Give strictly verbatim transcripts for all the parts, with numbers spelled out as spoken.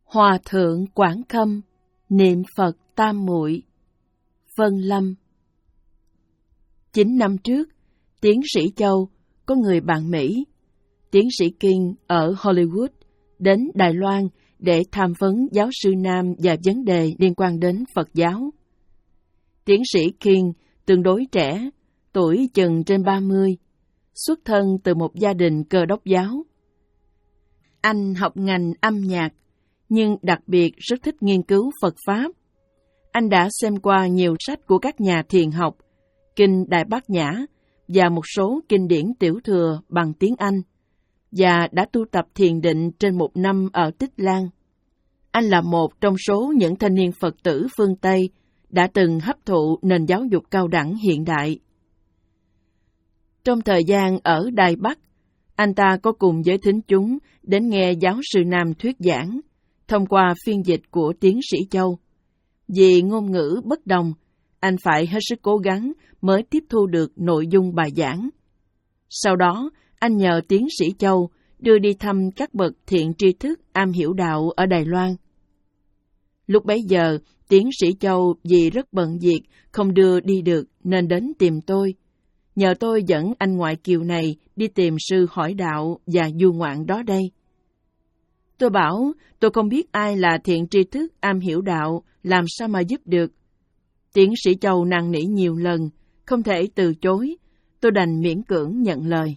Hòa thượng Quảng Khâm niệm Phật Tam Muội. Vân Lâm. Chín năm trước, tiến sĩ Châu có người bạn Mỹ, tiến sĩ King ở Hollywood, đến Đài Loan để tham vấn giáo sư Nam và vấn đề liên quan đến Phật giáo. Tiến sĩ King tương đối trẻ, tuổi chừng trên ba mươi, xuất thân từ một gia đình Cơ đốc giáo. Anh học ngành âm nhạc, nhưng đặc biệt rất thích nghiên cứu Phật Pháp. Anh đã xem qua nhiều sách của các nhà thiền học, Kinh Đại Bát Nhã và một số kinh điển tiểu thừa bằng tiếng Anh, và đã tu tập thiền định trên một năm ở Tích Lan. Anh là một trong số những thanh niên Phật tử phương Tây đã từng hấp thụ nền giáo dục cao đẳng hiện đại. Trong thời gian ở Đài Bắc, anh ta có cùng với thính chúng đến nghe giáo sư Nam thuyết giảng, thông qua phiên dịch của tiến sĩ Châu. Vì ngôn ngữ bất đồng, anh phải hết sức cố gắng mới tiếp thu được nội dung bài giảng. Sau đó, anh nhờ tiến sĩ Châu đưa đi thăm các bậc thiện tri thức am hiểu đạo ở Đài Loan. Lúc bấy giờ, tiến sĩ Châu vì rất bận việc, không đưa đi được nên đến tìm tôi. Nhờ tôi dẫn anh ngoại kiều này đi tìm sư hỏi đạo và du ngoạn đó đây. Tôi bảo tôi không biết ai là thiện tri thức am hiểu đạo, làm sao mà giúp được. Tiến sĩ Châu năn nỉ nhiều lần, không thể từ chối, tôi đành miễn cưỡng nhận lời.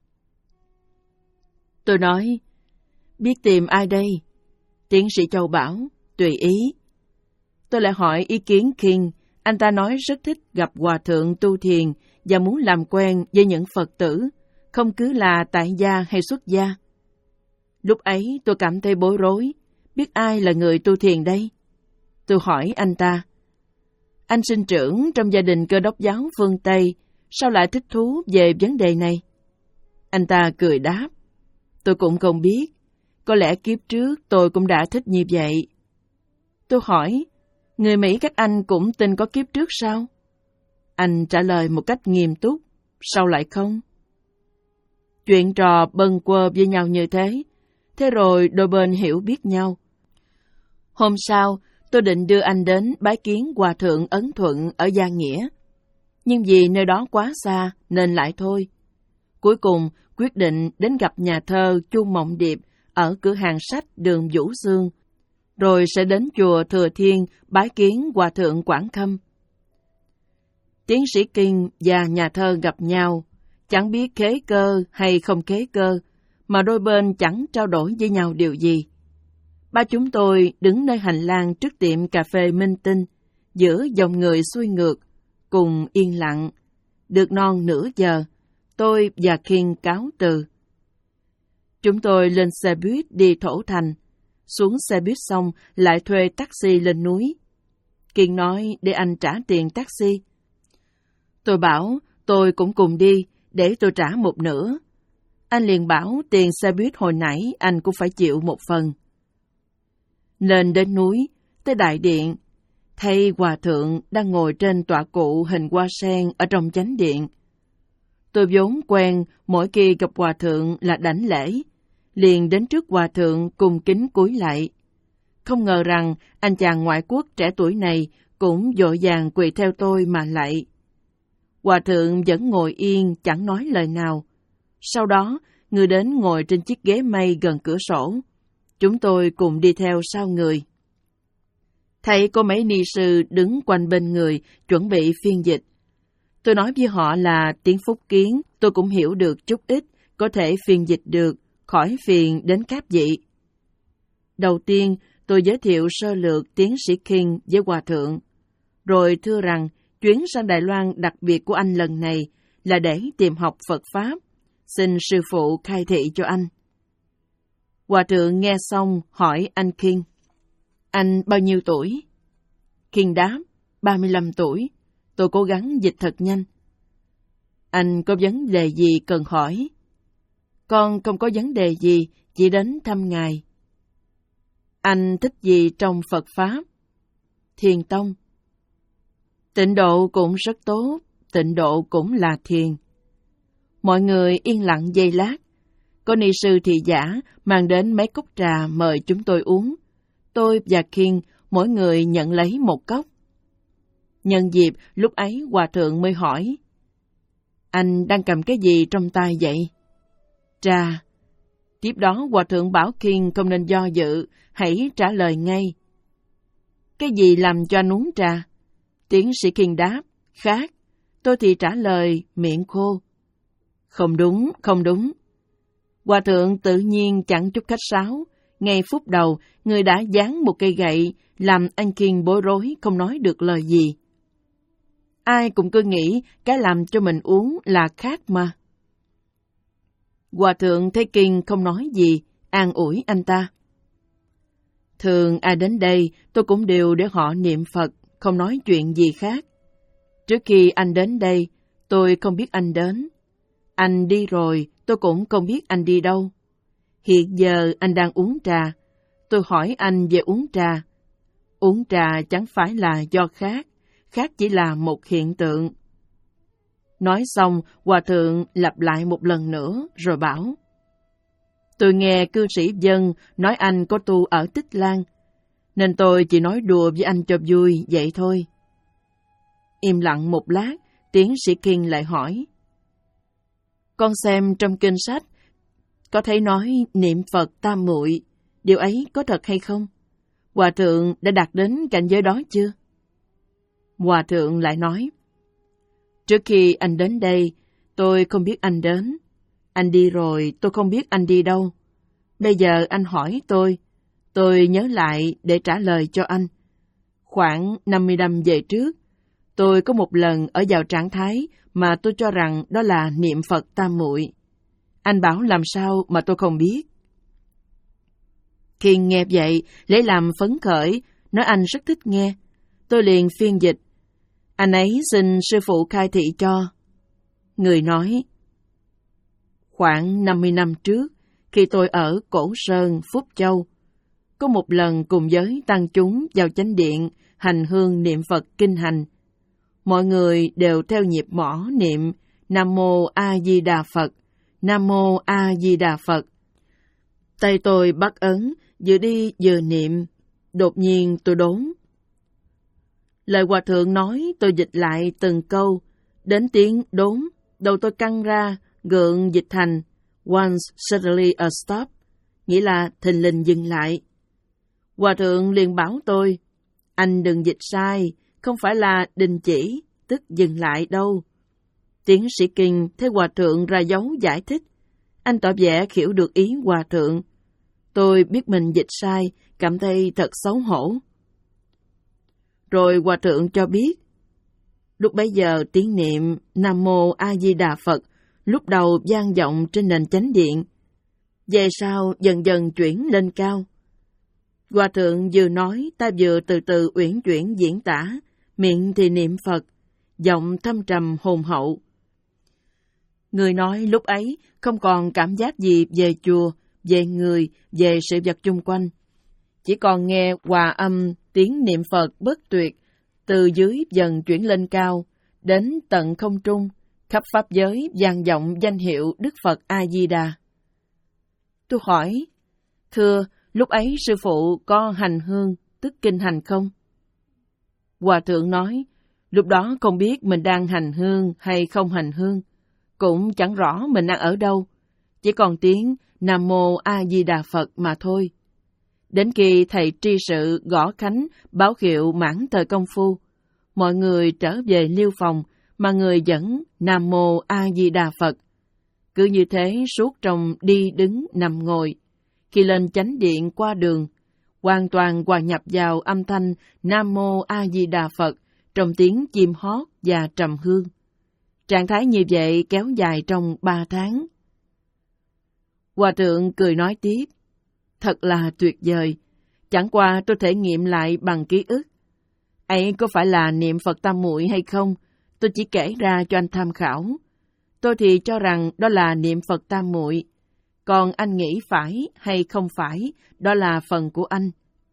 Tôi nói, biết tìm ai đây? Tiến sĩ Châu bảo, tùy ý. Tôi lại hỏi ý kiến King, anh ta nói rất thích gặp hòa thượng tu thiền và muốn làm quen với những Phật tử, không cứ là tại gia hay xuất gia. Lúc ấy tôi cảm thấy bối rối, biết ai là người tu thiền đây? Tôi hỏi anh ta, anh sinh trưởng trong gia đình Cơ đốc giáo phương Tây, sao lại thích thú về vấn đề này? Anh ta cười đáp, tôi cũng không biết, có lẽ kiếp trước tôi cũng đã thích như vậy. Tôi hỏi, người Mỹ các anh cũng tin có kiếp trước sao? Anh trả lời một cách nghiêm túc, sao lại không? Chuyện trò bâng quơ với nhau như thế, thế rồi đôi bên hiểu biết nhau. Hôm sau, tôi định đưa anh đến bái kiến Hòa thượng Ấn Thuận ở Gia Nghĩa. Nhưng vì nơi đó quá xa nên lại thôi. Cuối cùng quyết định đến gặp nhà thơ Chu Mộng Điệp ở cửa hàng sách đường Vũ Xương, rồi sẽ đến chùa Thừa Thiên bái kiến Hòa thượng Quảng Khâm. Tiến sĩ King và nhà thơ gặp nhau, chẳng biết khế cơ hay không khế cơ, mà đôi bên chẳng trao đổi với nhau điều gì. Ba chúng tôi đứng nơi hành lang trước tiệm cà phê Minh Tinh, giữa dòng người xuôi ngược, cùng yên lặng. Được non nửa giờ, tôi và King cáo từ. Chúng tôi lên xe buýt đi Thổ Thành, xuống xe buýt xong lại thuê taxi lên núi. King nói để anh trả tiền taxi. Tôi bảo tôi cũng cùng đi, để tôi trả một nửa. Anh liền bảo tiền xe buýt hồi nãy anh cũng phải chịu một phần. Lên đến núi, tới đại điện, thấy hòa thượng đang ngồi trên tọa cụ hình hoa sen ở trong chánh điện. Tôi vốn quen mỗi khi gặp hòa thượng là đảnh lễ, liền đến trước hòa thượng cung kính cúi lại. Không ngờ rằng anh chàng ngoại quốc trẻ tuổi này cũng vội vàng quỳ theo tôi mà lạy. Hòa thượng vẫn ngồi yên chẳng nói lời nào. Sau đó, người đến ngồi trên chiếc ghế mây gần cửa sổ. Chúng tôi cùng đi theo sau người. Thấy có mấy ni sư đứng quanh bên người, chuẩn bị phiên dịch. Tôi nói với họ là tiếng Phúc Kiến, tôi cũng hiểu được chút ít, có thể phiên dịch được, khỏi phiền đến các vị. Đầu tiên, tôi giới thiệu sơ lược tiến sĩ King với hòa thượng, rồi thưa rằng chuyến sang Đài Loan đặc biệt của anh lần này là để tìm học Phật Pháp, xin sư phụ khai thị cho anh. Hòa thượng nghe xong hỏi anh King, anh bao nhiêu tuổi? King đáp, ba mươi lăm tuổi. Tôi cố gắng dịch thật nhanh. Anh có vấn đề gì cần hỏi? Con không có vấn đề gì, chỉ đến thăm ngài. Anh thích gì trong Phật Pháp? Thiền tông. Tịnh độ cũng rất tốt, tịnh độ cũng là thiền. Mọi người yên lặng giây lát. Có ni sư thị giả mang đến mấy cốc trà mời chúng tôi uống. tôi và King mỗi người nhận lấy một cốc. Nhân dịp, lúc ấy Hòa thượng mới hỏi, anh đang cầm cái gì trong tay vậy? Trà. Tiếp đó Hòa thượng bảo King không nên do dự, hãy trả lời ngay. Cái gì làm cho anh uống trà? Tiến sĩ King đáp, khác. Tôi thì trả lời, miệng khô. Không đúng, không đúng. Hòa thượng tự nhiên chẳng chút khách sáo. Ngay phút đầu, người đã giáng một cây gậy, làm anh King bối rối, không nói được lời gì. Ai cũng cứ nghĩ cái làm cho mình uống là khác mà. Hòa thượng thấy King không nói gì, an ủi anh ta. Thường ai đến đây, tôi cũng đều để họ niệm Phật, không nói chuyện gì khác. Trước khi anh đến đây, tôi không biết anh đến. Anh đi rồi, tôi cũng không biết anh đi đâu. Hiện giờ anh đang uống trà. Tôi hỏi anh về uống trà. Uống trà chẳng phải là do khác, khác chỉ là một hiện tượng. Nói xong, Hòa thượng lặp lại một lần nữa rồi bảo. Tôi nghe cư sĩ Dân nói anh có tu ở Tích Lan, nên tôi chỉ nói đùa với anh cho vui, vậy thôi. Im lặng một lát, tiến sĩ King lại hỏi. Con xem trong kinh sách, có thấy nói niệm Phật tam muội, điều ấy có thật hay không? Hòa thượng đã đạt đến cảnh giới đó chưa? Hòa thượng lại nói. Trước khi anh đến đây, tôi không biết anh đến. Anh đi rồi, tôi không biết anh đi đâu. Bây giờ anh hỏi tôi, tôi nhớ lại để trả lời cho anh. Khoảng năm mươi năm về trước, tôi có một lần ở vào trạng thái mà tôi cho rằng đó là niệm Phật tam muội. Anh bảo làm sao mà tôi không biết. Khi nghe vậy, lấy làm phấn khởi, nói anh rất thích nghe. Tôi liền phiên dịch. Anh ấy xin sư phụ khai thị cho. Người nói, khoảng năm mươi năm trước, khi tôi ở Cổ Sơn, Phúc Châu, có một lần cùng với tăng chúng vào chánh điện, hành hương niệm Phật kinh hành. Mọi người đều theo nhịp mõ niệm Nam Mô A Di Đà Phật, Nam Mô A Di Đà Phật. Tay tôi bắt ấn, vừa đi vừa niệm, đột nhiên tôi đốn. Lời Hòa thượng nói tôi dịch lại từng câu, đến tiếng đốn, đầu tôi căng ra, gượng dịch thành once suddenly a stop, nghĩa là thình lình dừng lại. Hòa thượng liền bảo tôi, anh đừng dịch sai, không phải là đình chỉ, tức dừng lại đâu. Tiến sĩ King thấy Hòa thượng ra dấu giải thích, anh tỏ vẻ hiểu được ý Hòa thượng. Tôi biết mình dịch sai, cảm thấy thật xấu hổ. Rồi Hòa thượng cho biết, lúc bấy giờ tiếng niệm Nam Mô A Di Đà Phật lúc đầu vang vọng trên nền chánh điện, về sau dần dần chuyển lên cao. Hòa thượng vừa nói, ta vừa từ từ uyển chuyển diễn tả, miệng thì niệm Phật, giọng thâm trầm hồn hậu. Người nói lúc ấy không còn cảm giác gì về chùa, về người, về sự vật chung quanh. Chỉ còn nghe hòa âm tiếng niệm Phật bất tuyệt, từ dưới dần chuyển lên cao, đến tận không trung, khắp pháp giới vang vọng danh hiệu Đức Phật A-di-đà. Tôi hỏi, thưa, lúc ấy sư phụ có hành hương, tức kinh hành không? Hòa thượng nói, lúc đó không biết mình đang hành hương hay không hành hương, cũng chẳng rõ mình đang ở đâu, chỉ còn tiếng Nam Mô A Di Đà Phật mà thôi. Đến khi thầy tri sự gõ khánh báo hiệu mãn thời công phu, mọi người trở về liêu phòng mà người dẫn Nam Mô A Di Đà Phật. Cứ như thế suốt trong đi đứng nằm ngồi, khi lên chánh điện qua đường, hoàn toàn hòa nhập vào âm thanh Nam Mô A Di Đà Phật trong tiếng chim hót và trầm hương. Trạng thái như vậy kéo dài trong ba tháng. Hòa thượng cười nói tiếp, thật là tuyệt vời, chẳng qua tôi thể nghiệm lại bằng ký ức. Ấy có phải là niệm Phật tam muội hay không, tôi chỉ kể ra cho anh tham khảo. Tôi thì cho rằng đó là niệm Phật tam muội, còn anh nghĩ phải hay không phải, đó là phần của anh.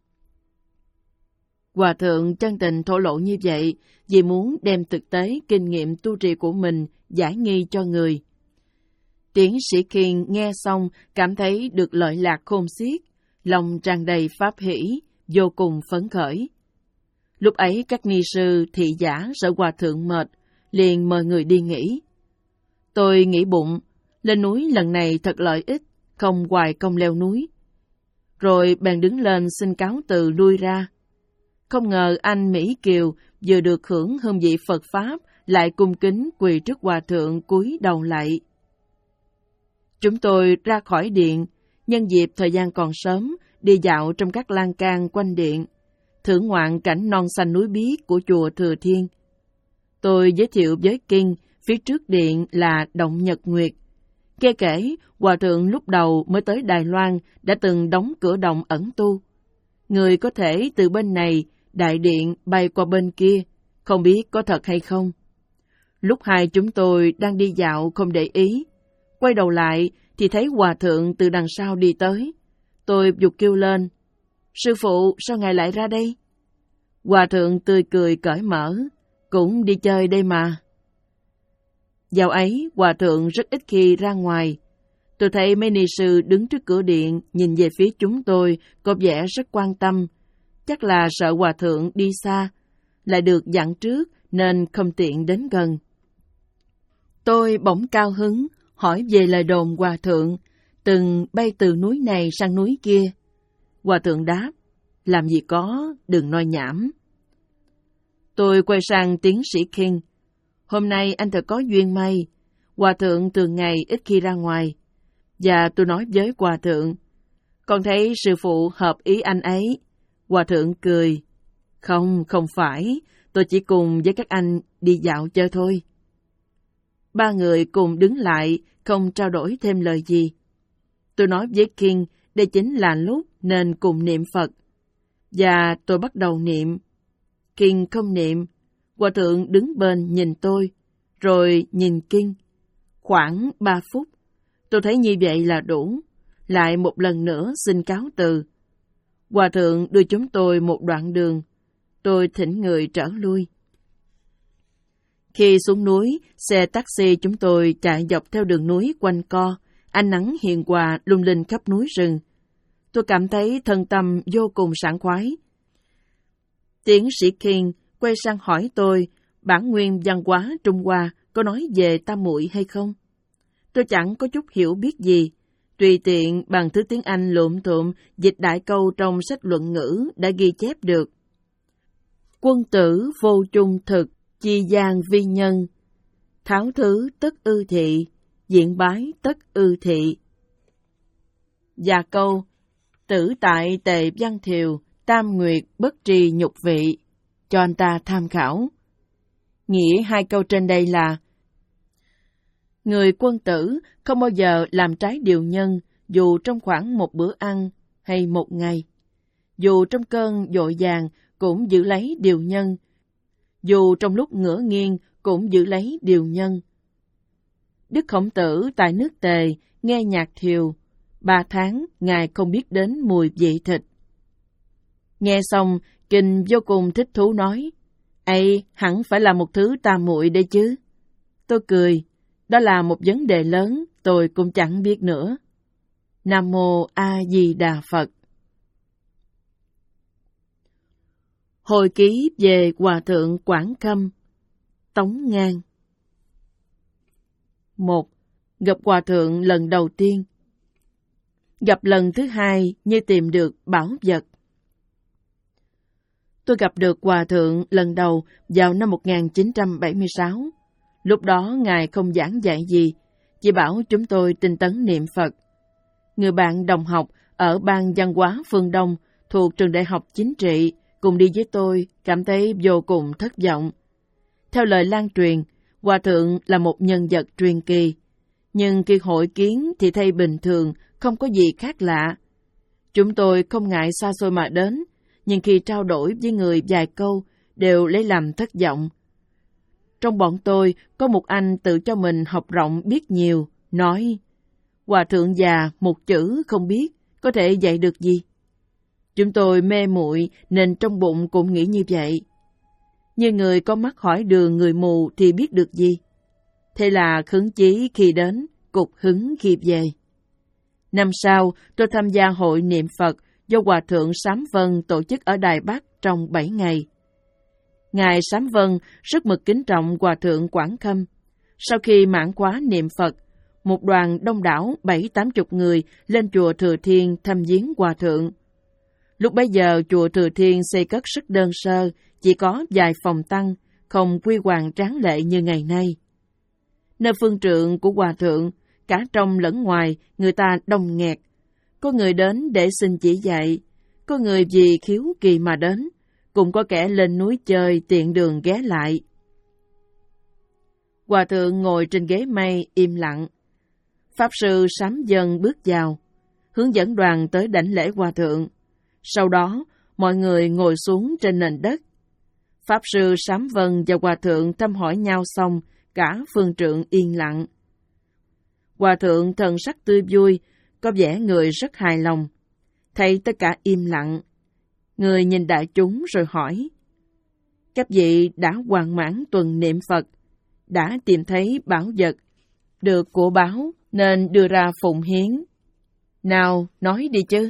Hòa thượng chân tình thổ lộ như vậy vì muốn đem thực tế kinh nghiệm tu trì của mình giải nghi cho người. Tiến sĩ King nghe xong cảm thấy được lợi lạc khôn xiết, lòng tràn đầy pháp hỷ, vô cùng phấn khởi. Lúc ấy các ni sư thị giả sợ hòa thượng mệt, liền mời người đi nghỉ. Tôi nghĩ bụng, lên núi lần này thật lợi ích, không hoài công leo núi. Rồi bèn đứng lên xin cáo từ lui ra. Không ngờ anh Mỹ Kiều vừa được hưởng hương vị Phật Pháp, lại cung kính quỳ trước hòa thượng cúi đầu lạy. Chúng tôi ra khỏi điện, nhân dịp thời gian còn sớm, đi dạo trong các lan can quanh điện, thưởng ngoạn cảnh non xanh núi biếc của chùa Thừa Thiên. Tôi giới thiệu với Kinh, phía trước điện là Động Nhật Nguyệt. Nghe kể, hòa thượng lúc đầu mới tới Đài Loan đã từng đóng cửa động ẩn tu. Người có thể từ bên này, đại điện bay qua bên kia, không biết có thật hay không. Lúc hai chúng tôi đang đi dạo không để ý, quay đầu lại thì thấy hòa thượng từ đằng sau đi tới. Tôi giục kêu lên, sư phụ sao ngài lại ra đây? Hòa thượng tươi cười cởi mở, cũng đi chơi đây mà. Dạo ấy, hòa thượng rất ít khi ra ngoài. Tôi thấy mấy ni sư đứng trước cửa điện, nhìn về phía chúng tôi, có vẻ rất quan tâm. Chắc là sợ hòa thượng đi xa, lại được dặn trước nên không tiện đến gần. Tôi bỗng cao hứng, hỏi về lời đồn hòa thượng, từng bay từ núi này sang núi kia. Hòa thượng đáp, làm gì có, đừng nói nhảm. Tôi quay sang tiến sĩ King. Hôm nay anh thật có duyên may. Hòa thượng thường ngày ít khi ra ngoài. Và tôi nói với hòa thượng, con thấy sư phụ hợp ý anh ấy. Hòa thượng cười. Không, không phải. Tôi chỉ cùng với các anh đi dạo chơi thôi. Ba người cùng đứng lại, không trao đổi thêm lời gì. Tôi nói với King, đây chính là lúc nên cùng niệm Phật. Và tôi bắt đầu niệm. King không niệm. Hòa thượng đứng bên nhìn tôi, rồi nhìn King. Khoảng ba phút, tôi thấy như vậy là đủ. Lại một lần nữa xin cáo từ. Hòa thượng đưa chúng tôi một đoạn đường. Tôi thỉnh người trở lui. Khi xuống núi, xe taxi chúng tôi chạy dọc theo đường núi quanh co, ánh nắng hiền hòa lung linh khắp núi rừng. Tôi cảm thấy thân tâm vô cùng sảng khoái. Tiến sĩ King quay sang hỏi tôi, bản nguyên văn hóa Trung Hoa có nói về tam muội hay không? Tôi chẳng có chút hiểu biết gì, tùy tiện bằng thứ tiếng Anh lụm thụm dịch đại câu trong sách luận ngữ đã ghi chép được. Quân tử vô chung thực, chi gian vi nhân, tháo thứ tất ư thị, diện bái tất ư thị. Và câu, tử tại tề văn thiều, tam nguyệt bất trì nhục vị, cho anh ta tham khảo. Nghĩa hai câu trên đây là, người quân tử không bao giờ làm trái điều nhân, dù trong khoảng một bữa ăn hay một ngày. Dù trong cơn vội vàng cũng giữ lấy điều nhân, dù trong lúc ngửa nghiêng cũng giữ lấy điều nhân. Đức Khổng Tử tại nước Tề nghe nhạc thiều, ba tháng ngài không biết đến mùi vị thịt. Nghe xong, Kinh vô cùng thích thú nói, ấy hẳn phải là một thứ tam muội đây chứ. Tôi cười, đó là một vấn đề lớn, tôi cũng chẳng biết nữa. Nam Mô A Di Đà Phật. Hồi ký về Hòa Thượng Quảng Khâm, Tống Ngang. Một. Gặp Hòa Thượng lần đầu tiên. Gặp lần thứ hai như tìm được bảo vật. Tôi gặp được Hòa Thượng lần đầu vào năm một nghìn chín trăm bảy mươi sáu. Lúc đó Ngài không giảng dạy gì, chỉ bảo chúng tôi tinh tấn niệm Phật. Người bạn đồng học ở Ban Văn hóa Phương Đông thuộc Trường Đại học Chính trị cùng đi với tôi cảm thấy vô cùng thất vọng. Theo lời lan truyền, Hòa Thượng là một nhân vật truyền kỳ, nhưng khi hội kiến thì thấy bình thường, không có gì khác lạ. Chúng tôi không ngại xa xôi mà đến, nhưng khi trao đổi với người vài câu đều lấy làm thất vọng. Trong bọn tôi có một anh tự cho mình học rộng biết nhiều, nói, Hòa Thượng già một chữ không biết, có thể dạy được gì? Chúng tôi mê muội nên trong bụng cũng nghĩ như vậy. Như người có mắt hỏi đường người mù thì biết được gì? Thế là khứng chí khi đến, cục hứng khi về. Năm sau, tôi tham gia hội niệm Phật do Hòa Thượng Sám Vân tổ chức ở Đài Bắc trong bảy ngày. Ngài Sám Vân rất mực kính trọng Hòa Thượng Quảng Khâm. Sau khi mãn khóa niệm Phật, một đoàn đông đảo bảy tám chục người lên chùa Thừa Thiên thăm viếng Hòa Thượng. Lúc bấy giờ chùa Thừa Thiên xây cất rất đơn sơ, chỉ có vài phòng tăng, không quy hoàng tráng lệ như ngày nay. Nơi phương trượng của Hòa Thượng, cả trong lẫn ngoài, người ta đông nghẹt. Có người đến để xin chỉ dạy, có người vì khiếu kỳ mà đến, cũng có kẻ lên núi chơi tiện đường ghé lại. Hòa Thượng ngồi trên ghế mây im lặng. Pháp sư Sám Vân bước vào, hướng dẫn đoàn tới đảnh lễ Hòa Thượng. Sau đó, mọi người ngồi xuống trên nền đất. Pháp sư Sám Vân và Hòa Thượng thăm hỏi nhau xong, cả phương trượng yên lặng. Hòa Thượng thần sắc tươi vui, có vẻ người rất hài lòng. Thấy tất cả im lặng, người nhìn đại chúng rồi hỏi: các vị đã hoàn mãn tuần niệm Phật, đã tìm thấy bảo vật, được của báo nên đưa ra phụng hiến. Nào, nói đi chứ.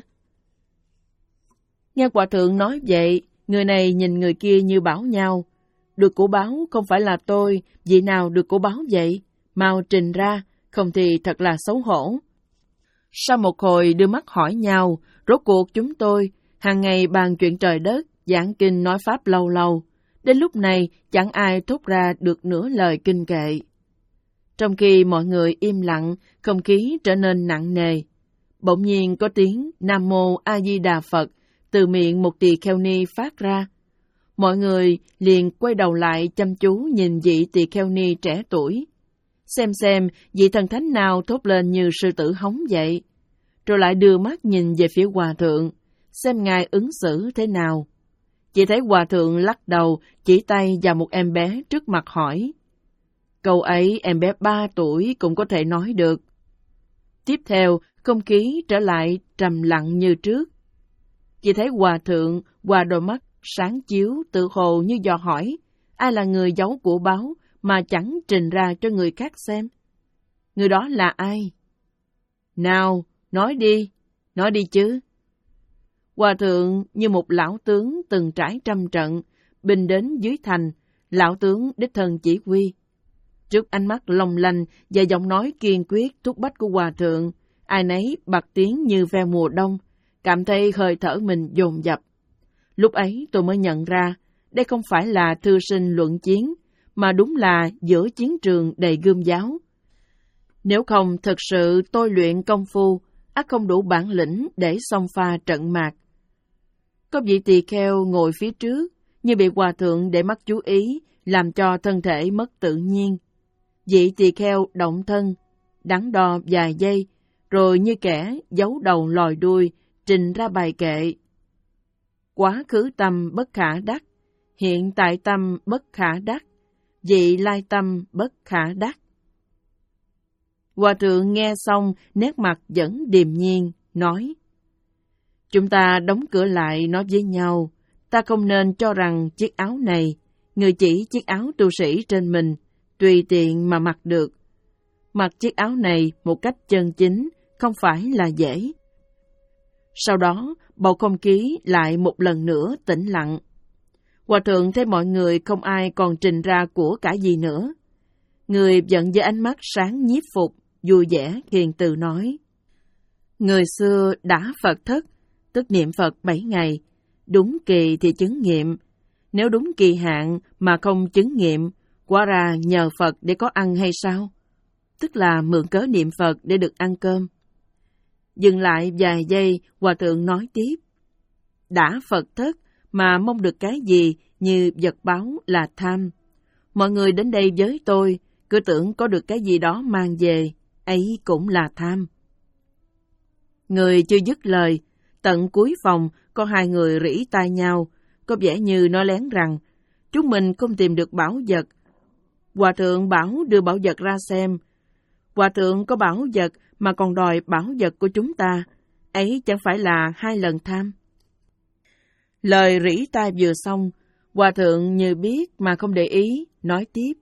Nghe Hòa Thượng nói vậy, người này nhìn người kia như bảo nhau. Được của báo không phải là tôi, vị nào được của báo vậy? Mau trình ra, không thì thật là xấu hổ. Sau một hồi đưa mắt hỏi nhau, rốt cuộc chúng tôi, hàng ngày bàn chuyện trời đất, giảng kinh nói pháp lâu lâu. Đến lúc này chẳng ai thốt ra được nửa lời kinh kệ. Trong khi mọi người im lặng, không khí trở nên nặng nề. Bỗng nhiên có tiếng Nam Mô A Di Đà Phật từ miệng một tỳ kheo ni phát ra. Mọi người liền quay đầu lại chăm chú nhìn vị tỳ kheo ni trẻ tuổi. Xem xem vị thần thánh nào thốt lên như sư tử hống vậy. Rồi lại đưa mắt nhìn về phía Hòa Thượng, xem ngài ứng xử thế nào. Chỉ thấy Hòa Thượng lắc đầu, chỉ tay vào một em bé trước mặt hỏi. Câu ấy em bé ba tuổi cũng có thể nói được. Tiếp theo, không khí trở lại trầm lặng như trước. Chỉ thấy Hòa Thượng qua đôi mắt sáng chiếu tự hồ như dò hỏi, ai là người giấu của báo mà chẳng trình ra cho người khác xem? Người đó là ai? Nào, nói đi, nói đi chứ. Hòa Thượng như một lão tướng từng trải trăm trận, binh đến dưới thành, lão tướng đích thân chỉ huy. Trước ánh mắt long lanh và giọng nói kiên quyết thúc bách của Hòa Thượng, ai nấy bật tiếng như ve mùa đông, cảm thấy hơi thở mình dồn dập. Lúc ấy tôi mới nhận ra, đây không phải là thư sinh luận chiến, mà đúng là giữa chiến trường đầy gươm giáo. Nếu không thực sự tôi luyện công phu, ắt không đủ bản lĩnh để xông pha trận mạc. Có vị tỳ kheo ngồi phía trước, như bị Hòa Thượng để mắt chú ý, làm cho thân thể mất tự nhiên. Vị tỳ kheo động thân, đắn đo vài giây, rồi như kẻ giấu đầu lòi đuôi, trình ra bài kệ. Quá khứ tâm bất khả đắc, hiện tại tâm bất khả đắc, vị lai tâm bất khả đắc. Hòa Thượng nghe xong, nét mặt vẫn điềm nhiên, nói: chúng ta đóng cửa lại nói với nhau, ta không nên cho rằng chiếc áo này, người chỉ chiếc áo tu sĩ trên mình, tùy tiện mà mặc được. Mặc chiếc áo này một cách chân chính, không phải là dễ. Sau đó, bầu không khí lại một lần nữa tĩnh lặng. Hòa Thượng thấy mọi người không ai còn trình ra của cả gì nữa. Người giận với ánh mắt sáng nhiếp phục, vui vẻ hiền từ nói: người xưa đã Phật thất, tức niệm Phật bảy ngày, đúng kỳ thì chứng nghiệm. Nếu đúng kỳ hạn mà không chứng nghiệm, quả ra nhờ Phật để có ăn hay sao? Tức là mượn cớ niệm Phật để được ăn cơm. Dừng lại vài giây, Hòa Thượng nói tiếp: đã Phật thất mà mong được cái gì như vật báo là tham. Mọi người đến đây với tôi, cứ tưởng có được cái gì đó mang về, ấy cũng là tham. Người chưa dứt lời, tận cuối phòng có hai người rỉ tai nhau, có vẻ như nói lén rằng chúng mình không tìm được bảo vật. Hòa Thượng bảo đưa bảo vật ra xem. Hòa Thượng có bảo vật mà còn đòi bảo vật của chúng ta, ấy chẳng phải là hai lần tham. Lời rỉ tai vừa xong, Hòa Thượng như biết mà không để ý, nói tiếp: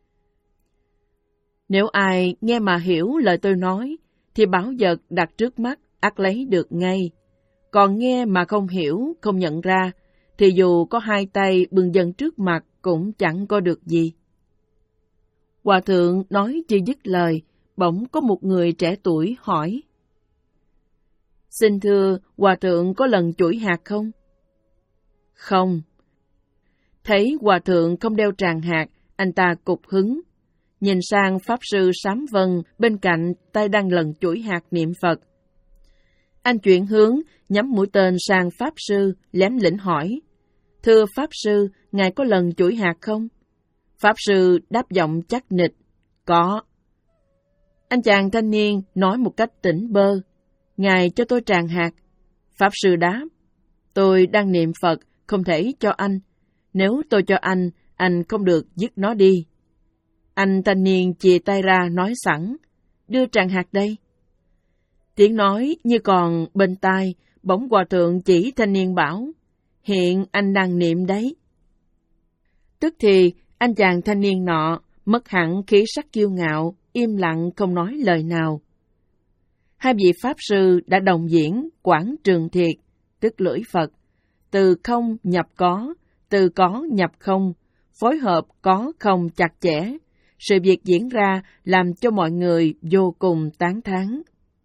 nếu ai nghe mà hiểu lời tôi nói, thì bảo vật đặt trước mắt ắt lấy được ngay. Còn nghe mà không hiểu, không nhận ra, thì dù có hai tay bưng dân trước mặt cũng chẳng có được gì. Hòa thượng nói chưa dứt lời, bỗng có một người trẻ tuổi hỏi: Xin thưa, Hòa thượng có lần chủi hạt không? Không. Thấy Hòa thượng không đeo tràng hạt, anh ta cục hứng. Nhìn sang Pháp Sư Sám Vân bên cạnh tay đang lần chủi hạt niệm Phật. Anh chuyển hướng, nhắm mũi tên sang Pháp Sư, lém lĩnh hỏi: Thưa Pháp Sư, Ngài có lần chủi hạt không? Pháp Sư đáp giọng chắc nịch: Có. Anh chàng thanh niên nói một cách tỉnh bơ: Ngài cho tôi tràng hạt. Pháp Sư đáp: Tôi đang niệm Phật, không thể cho anh. Nếu tôi cho anh, anh không được dứt nó đi. Anh thanh niên chìa tay ra nói sẵn: Đưa tràng hạt đây. Tiếng nói như còn bên tai, bỗng Hòa thượng chỉ thanh niên bảo: Hiện anh đang niệm đấy. Tức thì anh chàng thanh niên nọ mất hẳn khí sắc kiêu ngạo, im lặng không nói lời nào. Hai vị Pháp Sư đã đồng diễn quảng trường thiệt, tức lưỡi Phật, từ không nhập có, từ có nhập không, phối hợp có không chặt chẽ. Sự việc diễn ra làm cho mọi người vô cùng tán thán.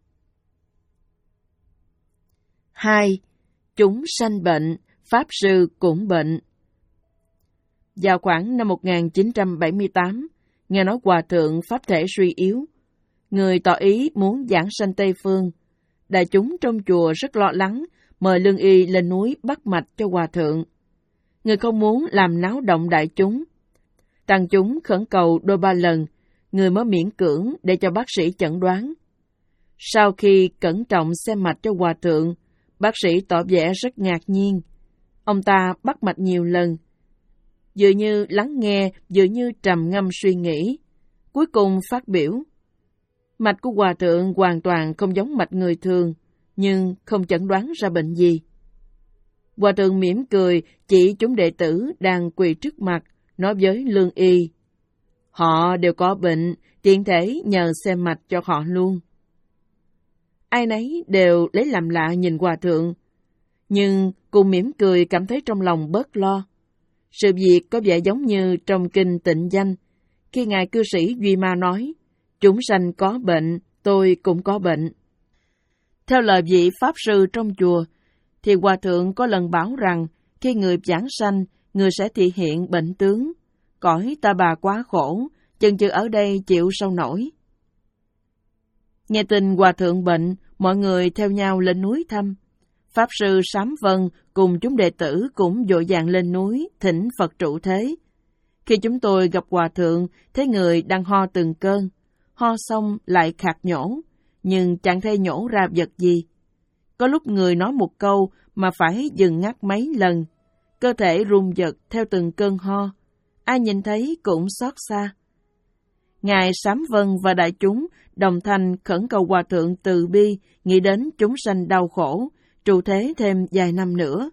Hai. Chúng sanh bệnh, Pháp Sư cũng bệnh. Vào khoảng năm một nghìn chín trăm bảy mươi tám, nghe nói Hòa thượng pháp thể suy yếu. Người tỏ ý muốn giảng sanh Tây Phương. Đại chúng trong chùa rất lo lắng, mời lương y lên núi bắt mạch cho Hòa thượng. Người không muốn làm náo động đại chúng. Tăng chúng khẩn cầu đôi ba lần, người mới miễn cưỡng để cho bác sĩ chẩn đoán. Sau khi cẩn trọng xem mạch cho Hòa thượng, bác sĩ tỏ vẻ rất ngạc nhiên. Ông ta bắt mạch nhiều lần, dường như lắng nghe, dường như trầm ngâm suy nghĩ. Cuối cùng phát biểu: Mạch của Hòa thượng hoàn toàn không giống mạch người thường, nhưng không chẩn đoán ra bệnh gì. Hòa thượng mỉm cười chỉ chúng đệ tử đang quỳ trước mặt, nói với lương y: Họ đều có bệnh, tiện thể nhờ xem mạch cho họ luôn. Ai nấy đều lấy làm lạ nhìn Hòa thượng, nhưng cùng mỉm cười cảm thấy trong lòng bớt lo. Sự việc có vẻ giống như trong kinh Tịnh Danh, khi ngài cư sĩ Duy Ma nói: Chúng sanh có bệnh, tôi cũng có bệnh. Theo lời vị Pháp Sư trong chùa, thì Hòa thượng có lần bảo rằng khi người giảng sanh, người sẽ thị hiện bệnh tướng. Cõi ta bà quá khổ, chừng chừ ở đây chịu sao nổi. Nghe tin Hòa thượng bệnh, mọi người theo nhau lên núi thăm. Pháp Sư Sám Vân cùng chúng đệ tử cũng vội vàng lên núi thỉnh Phật trụ thế. Khi chúng tôi gặp Hòa thượng, thấy người đang ho từng cơn, ho xong lại khạc nhổ, nhưng chẳng thể nhổ ra vật gì. Có lúc người nói một câu mà phải dừng ngắt mấy lần, cơ thể run giật theo từng cơn ho. Ai nhìn thấy cũng xót xa. Ngài Sám Vân và đại chúng đồng thanh khẩn cầu Hòa thượng từ bi, nghĩ đến chúng sanh đau khổ, trụ thế thêm vài năm nữa.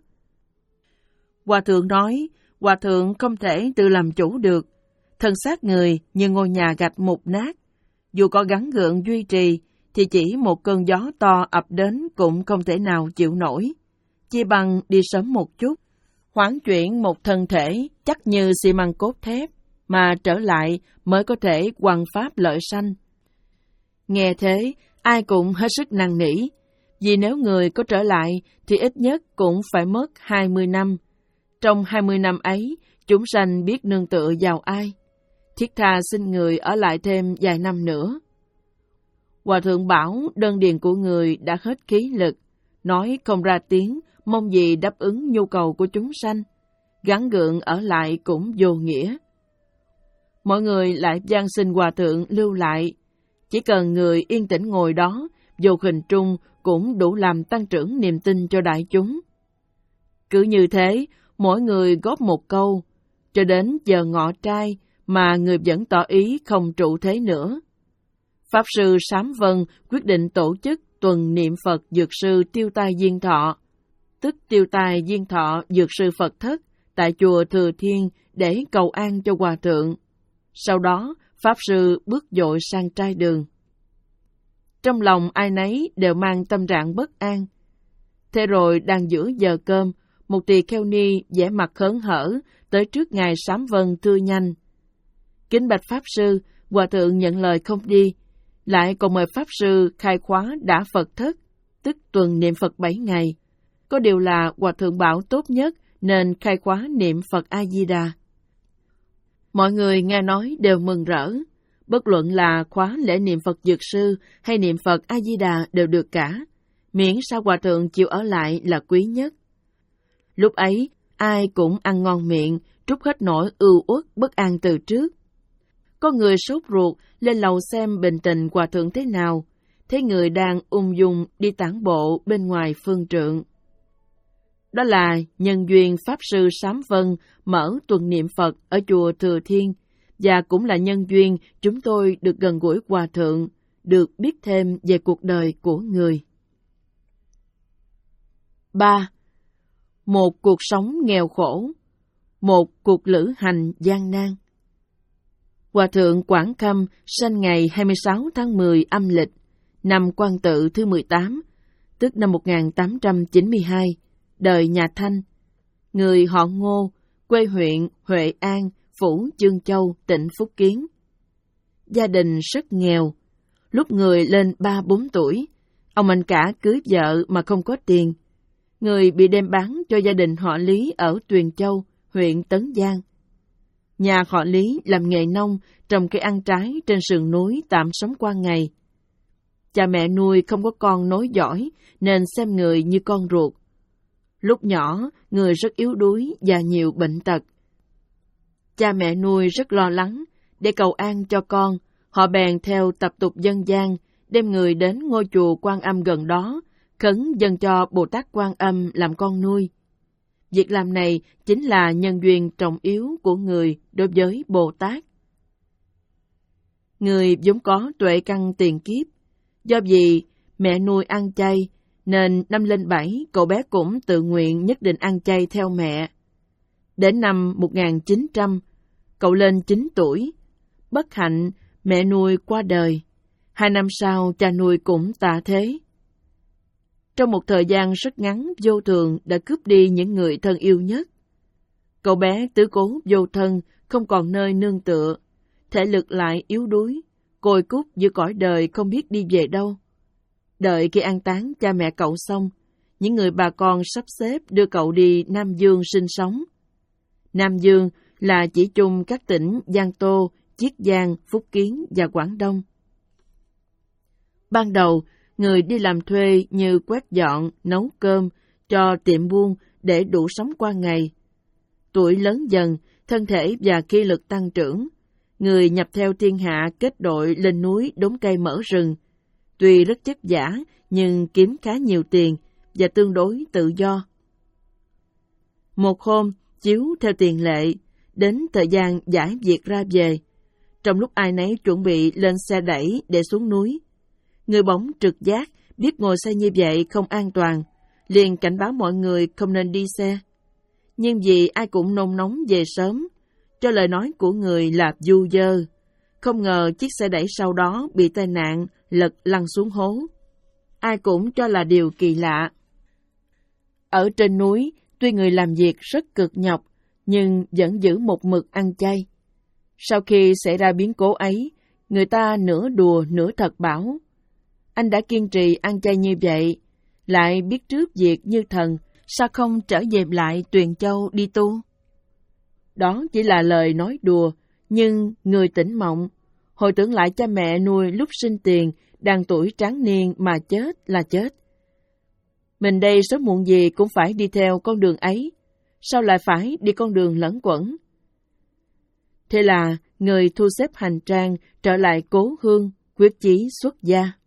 Hòa thượng nói, Hòa thượng không thể tự làm chủ được. Thân xác người như ngôi nhà gạch mục nát. Dù có gắng gượng duy trì, thì chỉ một cơn gió to ập đến cũng không thể nào chịu nổi. Chỉ bằng đi sớm một chút, hoán chuyển một thân thể chắc như xi măng cốt thép, mà trở lại mới có thể hoằng pháp lợi sanh. Nghe thế, ai cũng hết sức năn nỉ, vì nếu người có trở lại thì ít nhất cũng phải mất hai mươi năm. Trong hai mươi năm ấy, chúng sanh biết nương tựa vào ai? Thiết tha xin người ở lại thêm vài năm nữa. Hòa thượng bảo đơn điền của người đã hết khí lực, nói không ra tiếng, mong gì đáp ứng nhu cầu của chúng sanh, gắng gượng ở lại cũng vô nghĩa. Mọi người lại van xin Hòa thượng lưu lại, chỉ cần người yên tĩnh ngồi đó, vô hình trung cũng đủ làm tăng trưởng niềm tin cho đại chúng. Cứ như thế, mỗi người góp một câu, cho đến giờ ngọ trai mà người vẫn tỏ ý không trụ thế nữa. Pháp Sư Sám Vân quyết định tổ chức tuần niệm Phật Dược Sư Tiêu Tai Diên Thọ, tức Tiêu Tai Diên Thọ Dược Sư Phật Thất, tại chùa Thừa Thiên để cầu an cho Hòa thượng. Sau đó, Pháp Sư bước dội sang trai đường. Trong lòng ai nấy đều mang tâm trạng bất an. Thế rồi đang giữa giờ cơm, một tỳ kheo ni vẻ mặt hớn hở tới trước ngài Sám Vân thưa nhanh: Kính bạch Pháp Sư, Hòa thượng nhận lời không đi, lại còn mời Pháp Sư khai khóa đã Phật thất, tức tuần niệm Phật bảy ngày. Có điều là Hòa thượng bảo tốt nhất nên khai khóa niệm Phật A-di-đà. Mọi người nghe nói đều mừng rỡ, bất luận là khóa lễ niệm Phật Dược Sư hay niệm Phật A-di-đà đều được cả, miễn sao Hòa thượng chịu ở lại là quý nhất. Lúc ấy, ai cũng ăn ngon miệng, trút hết nỗi ưu uất bất an từ trước. Có người sốt ruột lên lầu xem bình tình Hòa thượng thế nào, thấy người đang ung dung đi tản bộ bên ngoài phương trượng. Đó là nhân duyên Pháp Sư Sám Vân mở tuần niệm Phật ở chùa Thừa Thiên, và cũng là nhân duyên chúng tôi được gần gũi Hòa thượng, được biết thêm về cuộc đời của người. ba. Một cuộc sống nghèo khổ, một cuộc lữ hành gian nan. Hòa thượng Quảng Khâm sinh ngày hai mươi sáu tháng mười âm lịch, năm Quan Tự thứ mười tám, tức năm một nghìn tám trăm chín mươi hai, đời nhà Thanh, người họ Ngô, quê huyện Huệ An, phủ Chương Châu, tỉnh Phúc Kiến. Gia đình rất nghèo. Lúc người lên ba bốn tuổi, ông anh cả cưới vợ mà không có tiền. Người bị đem bán cho gia đình họ Lý ở Tuyền Châu, huyện Tấn Giang. Nhà họ Lý làm nghề nông, trồng cây ăn trái trên sườn núi tạm sống qua ngày. Cha mẹ nuôi không có con nối dõi, nên xem người như con ruột. Lúc nhỏ, người rất yếu đuối và nhiều bệnh tật. Cha mẹ nuôi rất lo lắng, để cầu an cho con, họ bèn theo tập tục dân gian, đem người đến ngôi chùa Quan Âm gần đó, khấn dâng cho Bồ Tát Quan Âm làm con nuôi. Việc làm này chính là nhân duyên trọng yếu của người đối với Bồ Tát. Người vốn có tuệ căn tiền kiếp, do vì mẹ nuôi ăn chay, nên năm lên bảy cậu bé cũng tự nguyện nhất định ăn chay theo mẹ. Đến năm một nghìn chín trăm, cậu lên chín tuổi, bất hạnh mẹ nuôi qua đời. Hai năm sau cha nuôi cũng tạ thế. Trong một thời gian rất ngắn, vô thường đã cướp đi những người thân yêu nhất. Cậu bé tứ cố vô thân, không còn nơi nương tựa, thể lực lại yếu đuối, côi cút giữa cõi đời không biết đi về đâu. Đợi khi an táng cha mẹ cậu xong, những người bà con sắp xếp đưa cậu đi Nam Dương sinh sống. Nam Dương là chỉ chung các tỉnh Giang Tô, Chiết Giang, Phúc Kiến và Quảng Đông. Ban đầu, người đi làm thuê như quét dọn, nấu cơm cho tiệm buôn để đủ sống qua ngày. Tuổi lớn dần, thân thể và khí lực tăng trưởng, người nhập theo thiên hạ kết đội lên núi đốn cây mở rừng. Tuy rất vất vả nhưng kiếm khá nhiều tiền và tương đối tự do. Một hôm, chiếu theo tiền lệ, đến thời gian giải việc ra về. Trong lúc ai nấy chuẩn bị lên xe đẩy để xuống núi, người bỗng trực giác biết ngồi xe như vậy không an toàn, liền cảnh báo mọi người không nên đi xe. Nhưng vì ai cũng nôn nóng về sớm, cho lời nói của người là du dơ. Không ngờ chiếc xe đẩy sau đó bị tai nạn, lật lăn xuống hố. Ai cũng cho là điều kỳ lạ. Ở trên núi, tuy người làm việc rất cực nhọc, nhưng vẫn giữ một mực ăn chay. Sau khi xảy ra biến cố ấy, người ta nửa đùa nửa thật bảo: anh đã kiên trì ăn chay như vậy, lại biết trước việc như thần, sao không trở về lại Tuyền Châu đi tu? Đó chỉ là lời nói đùa, nhưng người tỉnh mộng, hồi tưởng lại cha mẹ nuôi lúc sinh tiền, đang tuổi tráng niên mà chết là chết. Mình đây sớm muộn gì cũng phải đi theo con đường ấy, sao lại phải đi con đường lẫn quẩn? Thế là người thu xếp hành trang trở lại cố hương, quyết chí xuất gia.